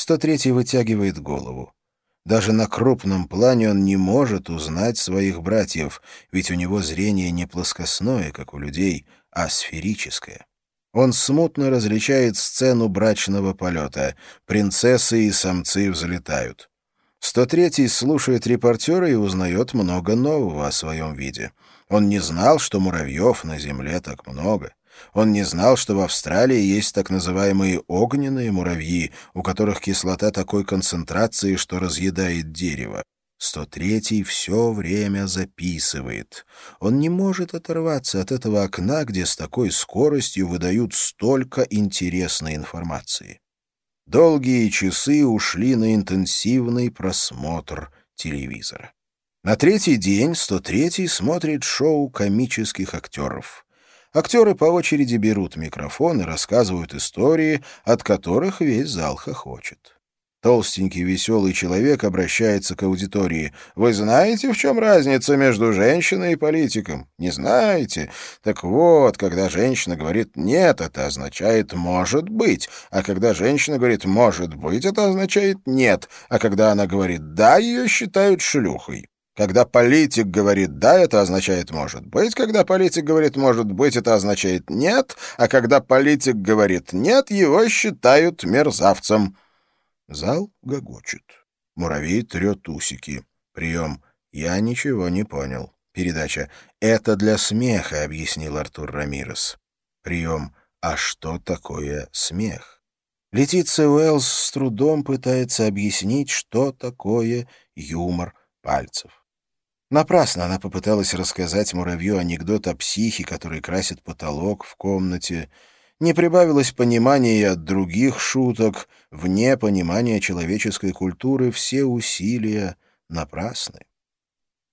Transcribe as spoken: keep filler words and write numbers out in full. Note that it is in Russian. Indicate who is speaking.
Speaker 1: сто третий вытягивает голову. Даже на крупном плане он не может узнать своих братьев, ведь у него зрение не плоскостное, как у людей, а сферическое. Он смутно различает сцену брачного полета. Принцессы и самцы взлетают. сто третий слушает репортера и узнает много нового о своем виде. Он не знал, что муравьев на Земле так много. Он не знал, что в Австралии есть так называемые огненные муравьи, у которых кислота такой концентрации, что разъедает дерево. сто третий все время записывает. Он не может оторваться от этого окна, где с такой скоростью выдают столько интересной информации. Долгие часы ушли на интенсивный просмотр телевизора. На третий день сто третий смотрит шоу комических актеров. Актеры по очереди берут микрофон и рассказывают истории, от которых весь зал хохочет. Толстенький веселый человек обращается к аудитории. «Вы знаете, в чем разница между женщиной и политиком? Не знаете? Так вот, когда женщина говорит «нет», это означает «может быть», а когда женщина говорит «может быть», это означает «нет», а когда она говорит «да», ее считают шлюхой. Когда политик говорит «да», это означает «может быть», когда политик говорит «может быть», это означает «нет», а когда политик говорит «нет», его считают мерзавцем. Зал гогочет. Муравей трет усики. Прием. Я ничего не понял. Передача. Это для смеха, объяснил Артур Рамирес. Прием. А что такое смех? Летиция Уэллс с трудом пытается объяснить, что такое юмор пальцев. Напрасно она попыталась рассказать муравью анекдот о психе, который красит потолок в комнате. Не прибавилось понимания и от других шуток. Вне понимания человеческой культуры все усилия напрасны.